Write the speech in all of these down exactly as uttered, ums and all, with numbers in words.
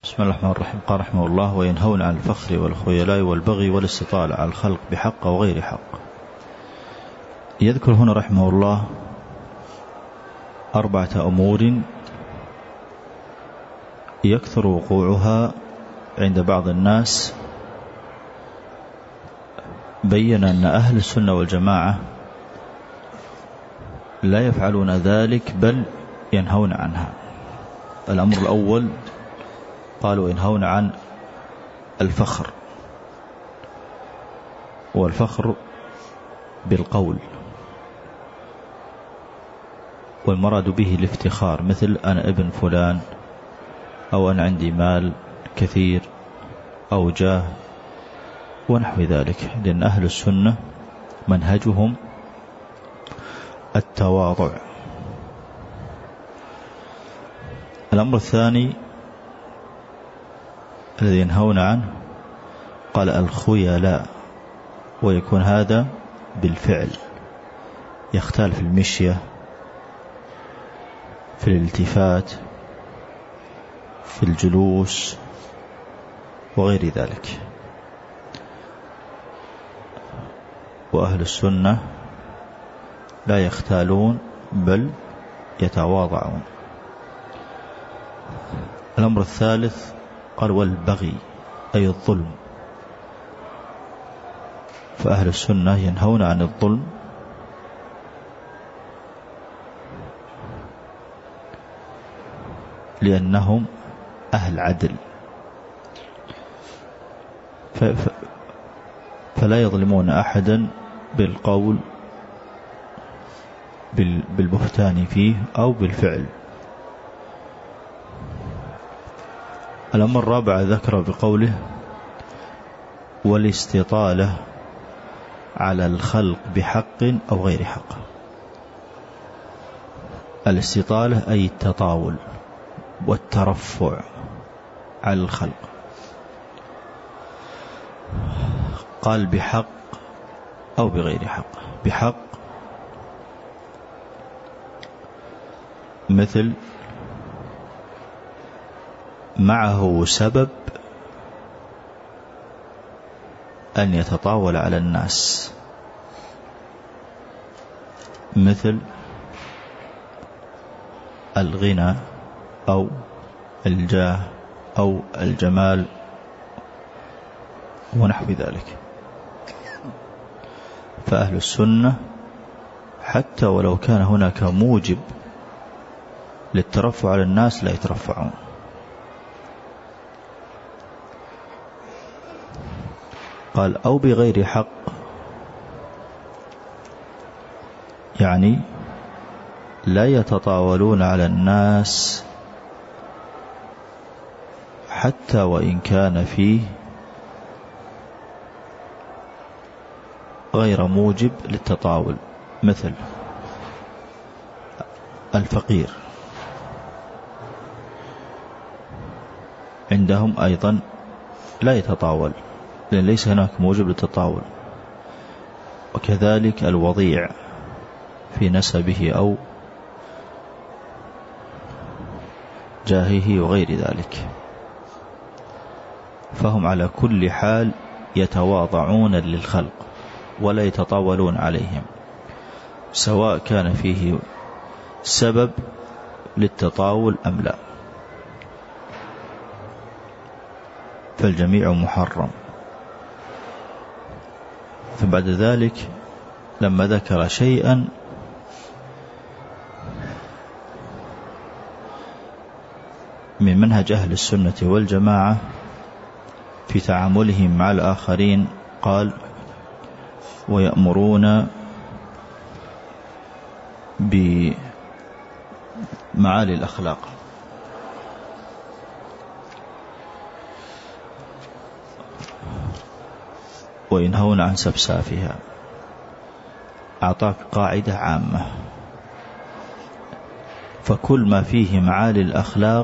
بسم الله الرحمن الرحيم. قال رحمه الله: وينهون عن الفخر والخيلاء والبغي والاستطالة على الخلق بحق وغير حق. يذكر هنا رحمه الله أربعة أمور يكثر وقوعها عند بعض الناس. بين أن أهل السنة والجماعة لا يفعلون ذلك بل ينهون عنها. الأمر الأول قالوا ينهون عن الفخر، والفخر بالقول، والمراد به الافتخار، مثل أنا ابن فلان، أو أنا عندي مال كثير أو جاه ونحو ذلك. لأن أهل السنة منهجهم التواضع. الأمر الثاني الذي ينهون عنه قال الخيلاء، ويكون هذا بالفعل، يختال في المشية، في الالتفات، في الجلوس وغير ذلك. وأهل السنة لا يختالون بل يتواضعون. الأمر الثالث قال والبغي، أي الظلم. فأهل السنة ينهون عن الظلم، لأنهم أهل عدل، فلا يظلمون أحدا بالقول بالبهتان فيه أو بالفعل. الأمر الرابع ذكر بقوله والاستطالة على الخلق بحق أو غير حق. الاستطالة أي التطاول والترفع على الخلق. قال بحق أو بغير حق. بحق مثل معه سبب أن يتطاول على الناس، مثل الغنى أو الجاه أو الجمال ونحو ذلك. فأهل السنة حتى ولو كان هناك موجب للترفع على الناس لا يترفعون. قال أو بغير حق، يعني لا يتطاولون على الناس حتى وإن كان فيه غير موجب للتطاول، مثل الفقير عندهم أيضا لا يتطاول لأن ليس هناك موجب للتطاول. وكذلك الوضيع في نسبه أو جاهه وغير ذلك، فهم على كل حال يتواضعون للخلق ولا يتطاولون عليهم، سواء كان فيه سبب للتطاول أم لا، فالجميع محرم. فبعد ذلك لما ذكر شيئا من منهج أهل السنة والجماعة في تعاملهم مع الآخرين، قال ويأمرون بمعالي الأخلاق. وينهون عن سفسافها. أعطاك قاعدة عامة، فكل ما فيه معالي الأخلاق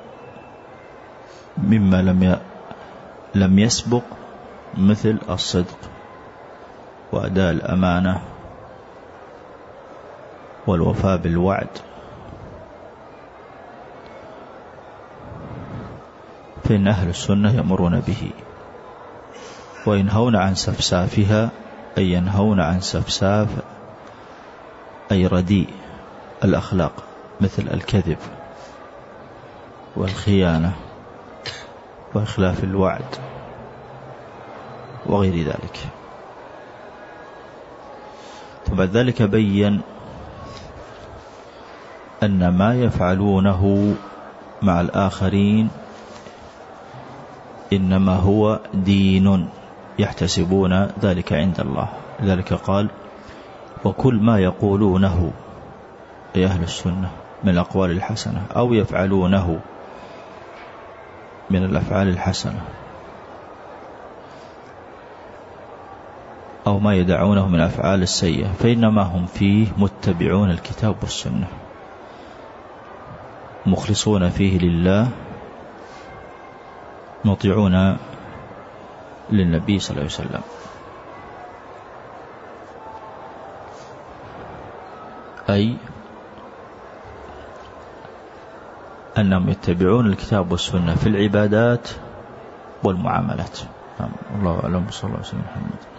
مما لم لم يسبق، مثل الصدق وأداء الأمانة والوفاء بالوعد، فإن أهل السنة يأمرون به وينهون عن سفسافها، أي ينهون عن سفساف أي رديء الأخلاق مثل الكذب والخيانة وإخلاف الوعد وغير ذلك. وبعد ذلك بين أن ما يفعلونه مع الآخرين إنما هو دين يحتسبون ذلك عند الله. لذلك قال وكل ما يقولونه أي أهل السنة من الأقوال الحسنة أو يفعلونه من الأفعال الحسنة أو ما يدعونه من الأفعال السيئة فإنما هم فيه متبعون الكتاب والسنة مخلصون فيه لله مطيعون للنبي صلى الله عليه وسلم. أي أنهم يتبعون الكتاب والسنة في العبادات والمعاملات. الله أعلم. صلى الله عليه وسلم محمد.